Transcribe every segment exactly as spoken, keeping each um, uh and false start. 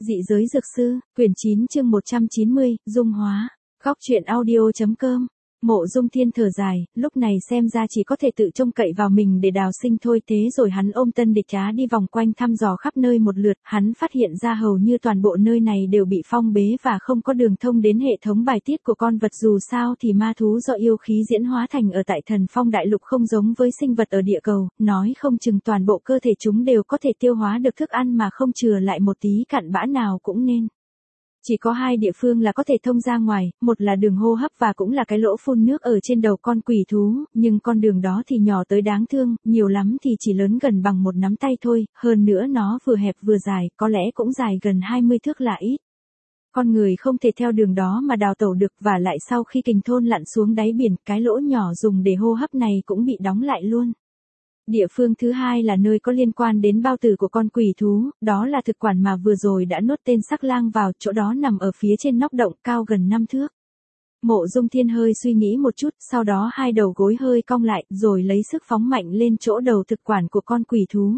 Dị giới dược sư, quyển chín chương một trăm chín mươi, dung hóa. Góc truyện audio.com. Mộ Dung Thiên thở dài, lúc này xem ra chỉ có thể tự trông cậy vào mình để đào sinh thôi. Thế rồi hắn ôm Tân Địch Trá đi vòng quanh thăm dò khắp nơi một lượt, hắn phát hiện ra hầu như toàn bộ nơi này đều bị phong bế và không có đường thông đến hệ thống bài tiết của con vật. Dù sao thì ma thú do yêu khí diễn hóa thành ở tại Thần Phong Đại Lục không giống với sinh vật ở địa cầu, nói không chừng toàn bộ cơ thể chúng đều có thể tiêu hóa được thức ăn mà không chừa lại một tí cặn bã nào cũng nên. Chỉ có hai địa phương là có thể thông ra ngoài, một là đường hô hấp và cũng là cái lỗ phun nước ở trên đầu con quỷ thú, nhưng con đường đó thì nhỏ tới đáng thương, nhiều lắm thì chỉ lớn gần bằng một nắm tay thôi, hơn nữa nó vừa hẹp vừa dài, có lẽ cũng dài gần hai mươi thước là ít. Con người không thể theo đường đó mà đào tẩu được, và lại sau khi kình thôn lặn xuống đáy biển, cái lỗ nhỏ dùng để hô hấp này cũng bị đóng lại luôn. Địa phương thứ hai là nơi có liên quan đến bao tử của con quỷ thú, đó là thực quản mà vừa rồi đã nuốt tên Sắc Lang vào, chỗ đó nằm ở phía trên nóc động, cao gần năm thước. Mộ Dung Thiên hơi suy nghĩ một chút, sau đó hai đầu gối hơi cong lại, rồi lấy sức phóng mạnh lên chỗ đầu thực quản của con quỷ thú.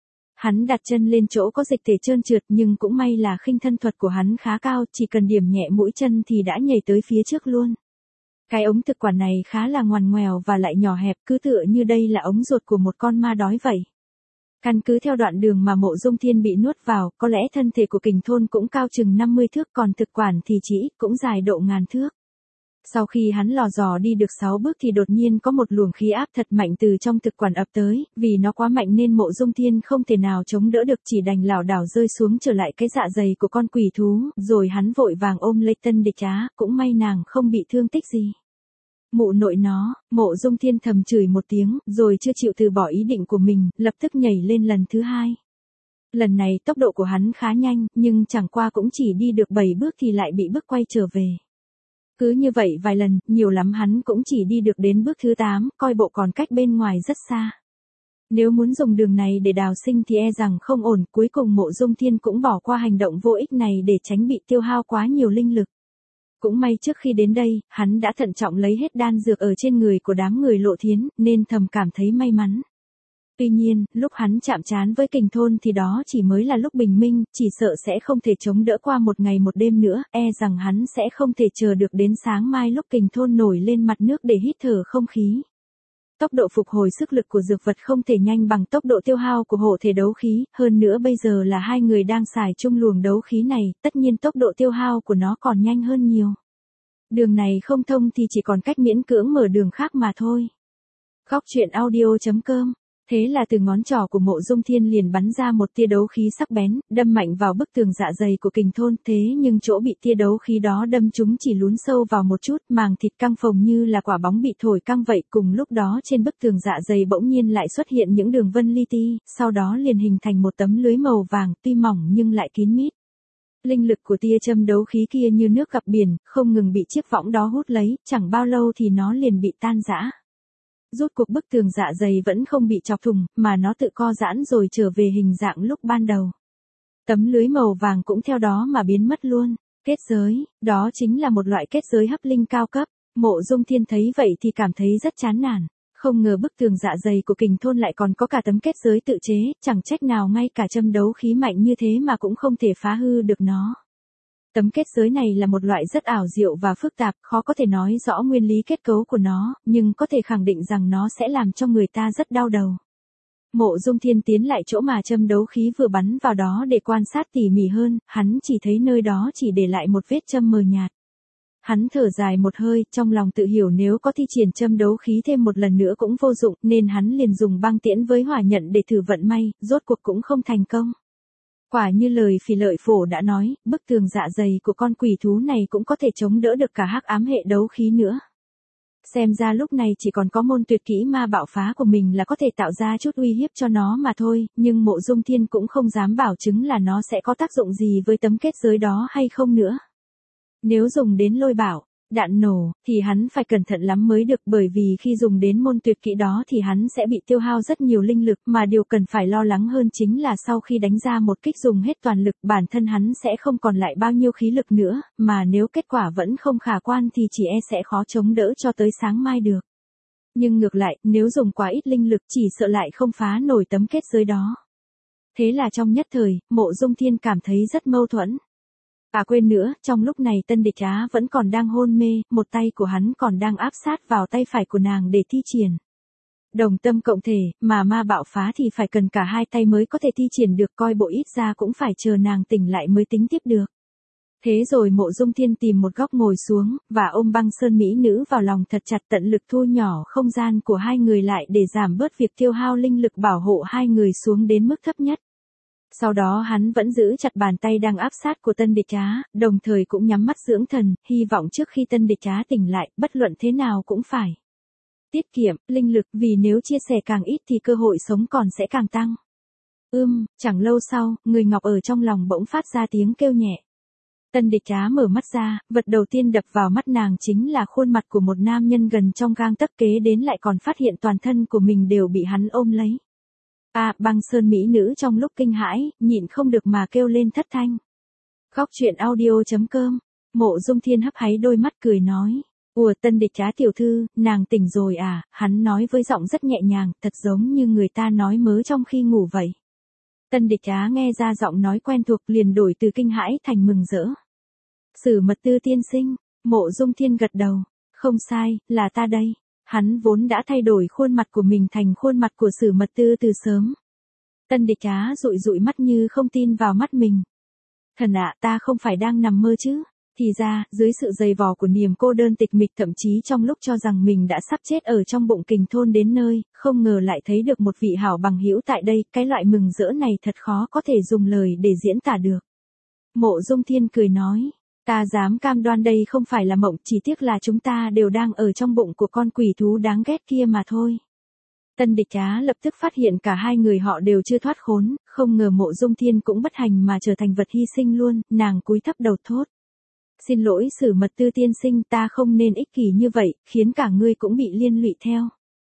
Hắn đặt chân lên chỗ có dịch thể trơn trượt, nhưng cũng may là khinh thân thuật của hắn khá cao, chỉ cần điểm nhẹ mũi chân thì đã nhảy tới phía trước luôn. Cái ống thực quản này khá là ngoằn ngoèo và lại nhỏ hẹp, cứ tựa như đây là ống ruột của một con ma đói vậy. Căn cứ theo đoạn đường mà Mộ Dung Thiên bị nuốt vào, có lẽ thân thể của kình thôn cũng cao chừng năm mươi thước, còn thực quản thì chỉ ít cũng dài độ ngàn thước. Sau khi hắn lò dò đi được sáu bước thì đột nhiên có một luồng khí áp thật mạnh từ trong thực quản ập tới, vì nó quá mạnh nên Mộ Dung Thiên không thể nào chống đỡ được, chỉ đành lảo đảo rơi xuống trở lại cái dạ dày của con quỷ thú, rồi hắn vội vàng ôm lấy Tân Địch Trá, cũng may nàng không bị thương tích gì. Mụ nội nó, Mộ Dung Thiên thầm chửi một tiếng, rồi chưa chịu từ bỏ ý định của mình, lập tức nhảy lên lần thứ hai. Lần này tốc độ của hắn khá nhanh, nhưng chẳng qua cũng chỉ đi được bảy bước thì lại bị bước quay trở về. Cứ như vậy vài lần, nhiều lắm hắn cũng chỉ đi được đến bước thứ tám, coi bộ còn cách bên ngoài rất xa. Nếu muốn dùng đường này để đào sinh thì e rằng không ổn, cuối cùng Mộ Dung Thiên cũng bỏ qua hành động vô ích này để tránh bị tiêu hao quá nhiều linh lực. Cũng may trước khi đến đây, hắn đã thận trọng lấy hết đan dược ở trên người của đám người Lộ Thiến, nên thầm cảm thấy may mắn. Tuy nhiên, lúc hắn chạm trán với kình thôn thì đó chỉ mới là lúc bình minh, chỉ sợ sẽ không thể chống đỡ qua một ngày một đêm nữa, e rằng hắn sẽ không thể chờ được đến sáng mai lúc kình thôn nổi lên mặt nước để hít thở không khí. Tốc độ phục hồi sức lực của dược vật không thể nhanh bằng tốc độ tiêu hao của hộ thể đấu khí, hơn nữa bây giờ là hai người đang xài chung luồng đấu khí này, tất nhiên tốc độ tiêu hao của nó còn nhanh hơn nhiều. Đường này không thông thì chỉ còn cách miễn cưỡng mở đường khác mà thôi. Góc truyện audio.com. Thế là từ ngón trỏ của Mộ Dung Thiên liền bắn ra một tia đấu khí sắc bén, đâm mạnh vào bức tường dạ dày của kình thôn, thế nhưng chỗ bị tia đấu khí đó đâm chúng chỉ lún sâu vào một chút, màng thịt căng phồng như là quả bóng bị thổi căng vậy. Cùng lúc đó trên bức tường dạ dày bỗng nhiên lại xuất hiện những đường vân li ti, sau đó liền hình thành một tấm lưới màu vàng, tuy mỏng nhưng lại kín mít. Linh lực của tia châm đấu khí kia như nước gặp biển, không ngừng bị chiếc võng đó hút lấy, chẳng bao lâu thì nó liền bị tan rã. Rốt cuộc bức tường dạ dày vẫn không bị chọc thủng, mà nó tự co giãn rồi trở về hình dạng lúc ban đầu. Tấm lưới màu vàng cũng theo đó mà biến mất luôn. Kết giới, đó chính là một loại kết giới hấp linh cao cấp. Mộ Dung Thiên thấy vậy thì cảm thấy rất chán nản. Không ngờ bức tường dạ dày của kình thôn lại còn có cả tấm kết giới tự chế, chẳng trách nào ngay cả châm đấu khí mạnh như thế mà cũng không thể phá hư được nó. Tấm kết giới này là một loại rất ảo diệu và phức tạp, khó có thể nói rõ nguyên lý kết cấu của nó, nhưng có thể khẳng định rằng nó sẽ làm cho người ta rất đau đầu. Mộ Dung Thiên tiến lại chỗ mà châm đấu khí vừa bắn vào đó để quan sát tỉ mỉ hơn, hắn chỉ thấy nơi đó chỉ để lại một vết châm mờ nhạt. Hắn thở dài một hơi, trong lòng tự hiểu nếu có thi triển châm đấu khí thêm một lần nữa cũng vô dụng, nên hắn liền dùng băng tiễn với hỏa nhận để thử vận may, rốt cuộc cũng không thành công. Quả như lời Phỉ Lợi Phổ đã nói, bức tường dạ dày của con quỷ thú này cũng có thể chống đỡ được cả hắc ám hệ đấu khí nữa. Xem ra lúc này chỉ còn có môn tuyệt kỹ ma bạo phá của mình là có thể tạo ra chút uy hiếp cho nó mà thôi, nhưng Mộ Dung Thiên cũng không dám bảo chứng là nó sẽ có tác dụng gì với tấm kết giới đó hay không nữa. Nếu dùng đến lôi bảo, đạn nổ, thì hắn phải cẩn thận lắm mới được, bởi vì khi dùng đến môn tuyệt kỹ đó thì hắn sẽ bị tiêu hao rất nhiều linh lực, mà điều cần phải lo lắng hơn chính là sau khi đánh ra một kích dùng hết toàn lực, bản thân hắn sẽ không còn lại bao nhiêu khí lực nữa, mà nếu kết quả vẫn không khả quan thì chỉ e sẽ khó chống đỡ cho tới sáng mai được. Nhưng ngược lại, nếu dùng quá ít linh lực chỉ sợ lại không phá nổi tấm kết giới đó. Thế là trong nhất thời, Mộ Dung Thiên cảm thấy rất mâu thuẫn. À quên nữa, trong lúc này Tân Địch Á vẫn còn đang hôn mê, một tay của hắn còn đang áp sát vào tay phải của nàng để thi triển đồng tâm cộng thể, mà ma bạo phá thì phải cần cả hai tay mới có thể thi triển được, coi bộ ít ra cũng phải chờ nàng tỉnh lại mới tính tiếp được. Thế rồi Mộ Dung Thiên tìm một góc ngồi xuống, và ôm Băng Sơn mỹ nữ vào lòng thật chặt, tận lực thu nhỏ không gian của hai người lại để giảm bớt việc tiêu hao linh lực bảo hộ hai người xuống đến mức thấp nhất. Sau đó hắn vẫn giữ chặt bàn tay đang áp sát của Tân Địch Á, đồng thời cũng nhắm mắt dưỡng thần, hy vọng trước khi Tân Địch Á tỉnh lại, bất luận thế nào cũng phải tiết kiệm linh lực, vì nếu chia sẻ càng ít thì cơ hội sống còn sẽ càng tăng. Ưm, chẳng lâu sau, người ngọc ở trong lòng bỗng phát ra tiếng kêu nhẹ. Tân Địch Á mở mắt ra, vật đầu tiên đập vào mắt nàng chính là khuôn mặt của một nam nhân gần trong gang tấc, kế đến lại còn phát hiện toàn thân của mình đều bị hắn ôm lấy. À, Băng Sơn mỹ nữ trong lúc kinh hãi, nhịn không được mà kêu lên thất thanh. Góc truyện audio chấm com, Mộ Dung Thiên hấp háy đôi mắt cười nói. Ủa Tân Địch Á tiểu thư, nàng tỉnh rồi à, hắn nói với giọng rất nhẹ nhàng, thật giống như người ta nói mớ trong khi ngủ vậy. Tân Địch Á nghe ra giọng nói quen thuộc liền đổi từ kinh hãi thành mừng rỡ. Sử Mật Tư tiên sinh, Mộ Dung Thiên gật đầu, không sai, là ta đây. Hắn vốn đã thay đổi khuôn mặt của mình thành khuôn mặt của Sử Mật Tư từ sớm. Tân Địch Á dụi dụi mắt như không tin vào mắt mình. Thần ạ, ta không phải đang nằm mơ chứ? Thì ra, dưới sự dày vò của niềm cô đơn tịch mịch, thậm chí trong lúc cho rằng mình đã sắp chết ở trong bụng Kình thôn đến nơi, không ngờ lại thấy được một vị hảo bằng hữu tại đây, cái loại mừng rỡ này thật khó có thể dùng lời để diễn tả được. Mộ Dung Thiên cười nói, ta dám cam đoan đây không phải là mộng, chỉ tiếc là chúng ta đều đang ở trong bụng của con quỷ thú đáng ghét kia mà thôi. Tân Địch Á lập tức phát hiện cả hai người họ đều chưa thoát khốn, không ngờ Mộ Dung Thiên cũng bất hạnh mà trở thành vật hy sinh luôn, nàng cúi thấp đầu thốt. Xin lỗi Sử Mật Tư tiên sinh, ta không nên ích kỷ như vậy, khiến cả ngươi cũng bị liên lụy theo.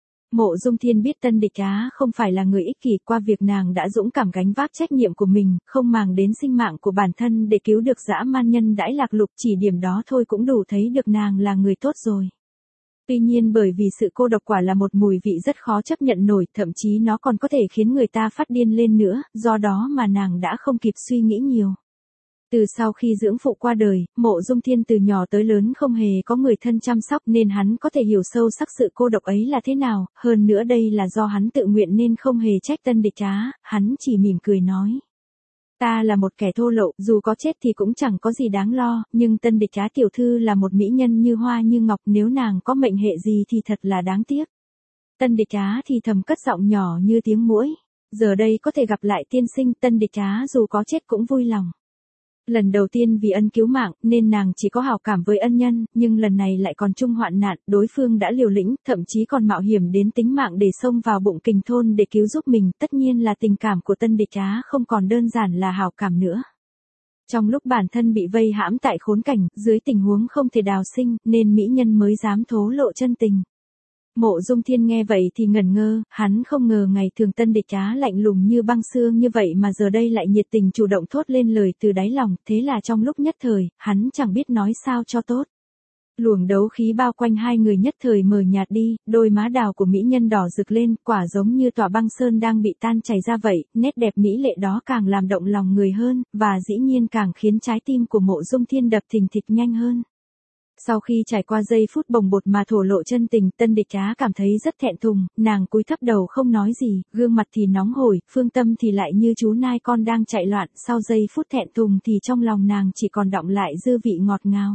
Mộ Dung Thiên biết Tân Địch Á không phải là người ích kỷ, qua việc nàng đã dũng cảm gánh vác trách nhiệm của mình, không màng đến sinh mạng của bản thân để cứu được dã man nhân đãi lạc lục, chỉ điểm đó thôi cũng đủ thấy được nàng là người tốt rồi. Tuy nhiên bởi vì sự cô độc quả là một mùi vị rất khó chấp nhận nổi, thậm chí nó còn có thể khiến người ta phát điên lên nữa, do đó mà nàng đã không kịp suy nghĩ nhiều. Từ sau khi dưỡng phụ qua đời, Mộ Dung Thiên từ nhỏ tới lớn không hề có người thân chăm sóc nên hắn có thể hiểu sâu sắc sự cô độc ấy là thế nào, hơn nữa đây là do hắn tự nguyện nên không hề trách Tân Địch Á, hắn chỉ mỉm cười nói. Ta là một kẻ thô lậu, dù có chết thì cũng chẳng có gì đáng lo, nhưng Tân Địch Á tiểu thư là một mỹ nhân như hoa như ngọc, nếu nàng có mệnh hệ gì thì thật là đáng tiếc. Tân Địch Á thì thầm cất giọng nhỏ như tiếng muỗi. Giờ đây có thể gặp lại tiên sinh, Tân Địch Á dù có chết cũng vui lòng. Lần đầu tiên vì ân cứu mạng, nên nàng chỉ có hảo cảm với ân nhân, nhưng lần này lại còn chung hoạn nạn, đối phương đã liều lĩnh, thậm chí còn mạo hiểm đến tính mạng để xông vào bụng Kình thôn để cứu giúp mình, tất nhiên là tình cảm của Tân Địch Á không còn đơn giản là hảo cảm nữa. Trong lúc bản thân bị vây hãm tại khốn cảnh, dưới tình huống không thể đào sinh, nên mỹ nhân mới dám thổ lộ chân tình. Mộ Dung Thiên nghe vậy thì ngẩn ngơ, hắn không ngờ ngày thường Tân Địch Á lạnh lùng như băng xương như vậy mà giờ đây lại nhiệt tình chủ động thốt lên lời từ đáy lòng, thế là trong lúc nhất thời, hắn chẳng biết nói sao cho tốt. Luồng đấu khí bao quanh hai người nhất thời mờ nhạt đi, đôi má đào của mỹ nhân đỏ rực lên, quả giống như tòa băng sơn đang bị tan chảy ra vậy, nét đẹp mỹ lệ đó càng làm động lòng người hơn, và dĩ nhiên càng khiến trái tim của Mộ Dung Thiên đập thình thịch nhanh hơn. Sau khi trải qua giây phút bồng bột mà thổ lộ chân tình, Tân Địch Á cảm thấy rất thẹn thùng, nàng cúi thấp đầu không nói gì, gương mặt thì nóng hổi, phương tâm thì lại như chú nai con đang chạy loạn, sau giây phút thẹn thùng thì trong lòng nàng chỉ còn đọng lại dư vị ngọt ngào.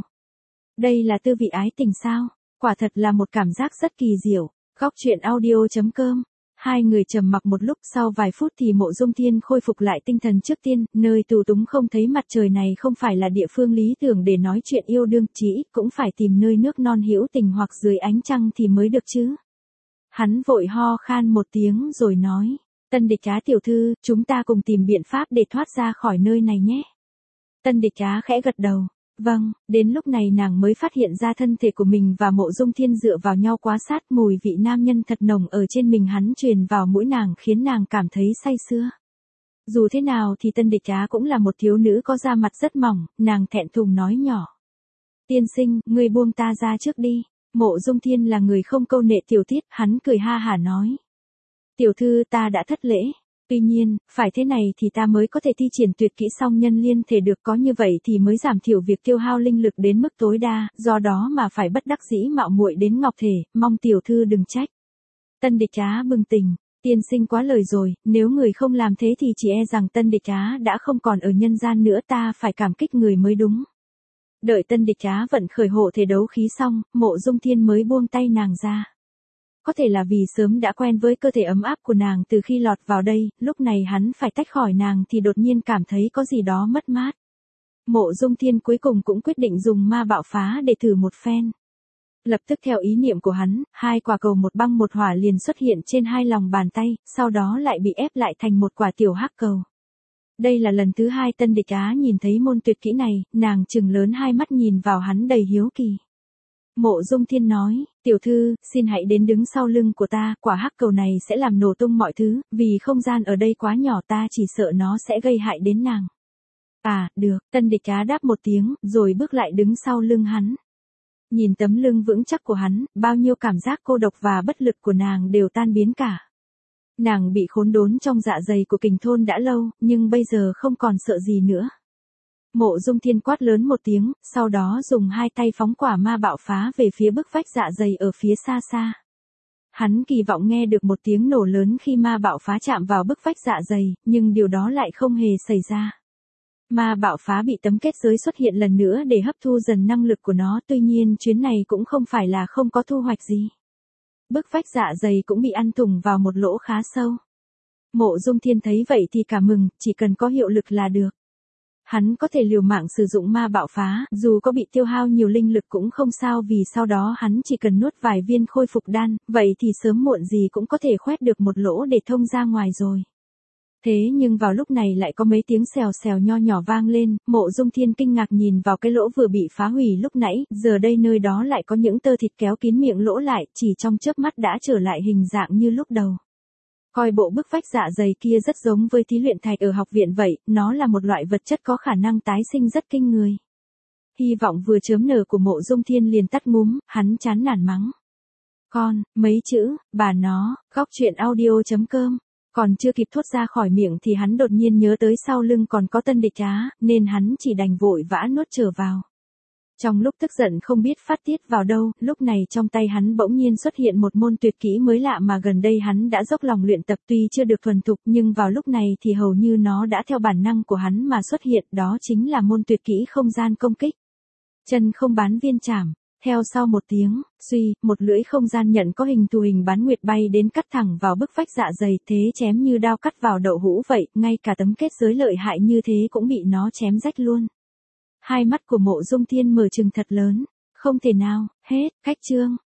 Đây là tư vị ái tình sao? Quả thật là một cảm giác rất kỳ diệu. Góc truyện audio chấm com. Hai người trầm mặc một lúc, sau vài phút thì Mộ Dung Thiên khôi phục lại tinh thần trước tiên, nơi tù túng không thấy mặt trời này không phải là địa phương lý tưởng để nói chuyện yêu đương, chỉ ít cũng phải tìm nơi nước non hữu tình hoặc dưới ánh trăng thì mới được chứ. Hắn vội ho khan một tiếng rồi nói, Tân Địch Á tiểu thư, chúng ta cùng tìm biện pháp để thoát ra khỏi nơi này nhé. Tân Địch Á khẽ gật đầu. Vâng, đến lúc này nàng mới phát hiện ra thân thể của mình và Mộ Dung Thiên dựa vào nhau quá sát, mùi vị nam nhân thật nồng ở trên mình hắn truyền vào mũi nàng khiến nàng cảm thấy say sưa. Dù thế nào thì Tân Địch Á cũng là một thiếu nữ có da mặt rất mỏng, nàng thẹn thùng nói nhỏ. Tiên sinh, ngươi buông ta ra trước đi. Mộ Dung Thiên là người không câu nệ tiểu tiết, hắn cười ha hả nói. Tiểu thư ta đã thất lễ. Tuy nhiên, phải thế này thì ta mới có thể thi triển tuyệt kỹ song nhân liên thể được, có như vậy thì mới giảm thiểu việc tiêu hao linh lực đến mức tối đa, do đó mà phải bất đắc dĩ mạo muội đến ngọc thể, mong tiểu thư đừng trách. Tân Địch Á bừng tỉnh, tiên sinh quá lời rồi, nếu người không làm thế thì chỉ e rằng Tân Địch Á đã không còn ở nhân gian nữa, ta phải cảm kích người mới đúng. Đợi Tân Địch Á vận khởi hộ thể đấu khí xong, Mộ Dung Thiên mới buông tay nàng ra. Có thể là vì sớm đã quen với cơ thể ấm áp của nàng từ khi lọt vào đây, lúc này hắn phải tách khỏi nàng thì đột nhiên cảm thấy có gì đó mất mát. Mộ Dung Thiên cuối cùng cũng quyết định dùng ma bạo phá để thử một phen. Lập tức theo ý niệm của hắn, hai quả cầu một băng một hỏa liền xuất hiện trên hai lòng bàn tay, sau đó lại bị ép lại thành một quả tiểu hắc cầu. Đây là lần thứ hai Tân Địch Á nhìn thấy môn tuyệt kỹ này, nàng trừng lớn hai mắt nhìn vào hắn đầy hiếu kỳ. Mộ Dung Thiên nói, tiểu thư, xin hãy đến đứng sau lưng của ta, quả hắc cầu này sẽ làm nổ tung mọi thứ, vì không gian ở đây quá nhỏ ta chỉ sợ nó sẽ gây hại đến nàng. À, được, Tân Địch Á đáp một tiếng, rồi bước lại đứng sau lưng hắn. Nhìn tấm lưng vững chắc của hắn, bao nhiêu cảm giác cô độc và bất lực của nàng đều tan biến cả. Nàng bị khốn đốn trong dạ dày của Kình Thôn đã lâu, nhưng bây giờ không còn sợ gì nữa. Mộ Dung Thiên quát lớn một tiếng, sau đó dùng hai tay phóng quả ma bạo phá về phía bức vách dạ dày ở phía xa xa. Hắn kỳ vọng nghe được một tiếng nổ lớn khi ma bạo phá chạm vào bức vách dạ dày, nhưng điều đó lại không hề xảy ra. Ma bạo phá bị tấm kết giới xuất hiện lần nữa để hấp thu dần năng lực của nó, tuy nhiên chuyến này cũng không phải là không có thu hoạch gì. Bức vách dạ dày cũng bị ăn thủng vào một lỗ khá sâu. Mộ Dung Thiên thấy vậy thì cả mừng, chỉ cần có hiệu lực là được. Hắn có thể liều mạng sử dụng ma bạo phá, dù có bị tiêu hao nhiều linh lực cũng không sao, vì sau đó hắn chỉ cần nuốt vài viên khôi phục đan, vậy thì sớm muộn gì cũng có thể khoét được một lỗ để thông ra ngoài rồi. Thế nhưng vào lúc này lại có mấy tiếng xèo xèo nho nhỏ vang lên, Mộ Dung Thiên kinh ngạc nhìn vào cái lỗ vừa bị phá hủy lúc nãy, giờ đây nơi đó lại có những tơ thịt kéo kín miệng lỗ lại, chỉ trong chớp mắt đã trở lại hình dạng như lúc đầu. Coi bộ bức vách dạ dày kia rất giống với thí luyện thạch ở học viện vậy, nó là một loại vật chất có khả năng tái sinh rất kinh người. Hy vọng vừa chớm nở của Mộ Dung Thiên liền tắt ngúm, hắn chán nản mắng. Con, mấy chữ, bà nó, góc truyện audio chấm com. Còn chưa kịp thốt ra khỏi miệng thì hắn đột nhiên nhớ tới sau lưng còn có Tân Địch Á, nên hắn chỉ đành vội vã nuốt trở vào. Trong lúc tức giận không biết phát tiết vào đâu, lúc này trong tay hắn bỗng nhiên xuất hiện một môn tuyệt kỹ mới lạ mà gần đây hắn đã dốc lòng luyện tập, tuy chưa được thuần thục nhưng vào lúc này thì hầu như nó đã theo bản năng của hắn mà xuất hiện, đó chính là môn tuyệt kỹ không gian công kích. Chân không bán viên chảm. Theo sau một tiếng, suy, một lưỡi không gian nhận có hình thù hình bán nguyệt bay đến cắt thẳng vào bức vách dạ dày, thế chém như đao cắt vào đậu hũ vậy, ngay cả tấm kết giới lợi hại như thế cũng bị nó chém rách luôn. Hai mắt của Mộ Dung Thiên mở trừng thật lớn, không thể nào, hết, cách chương.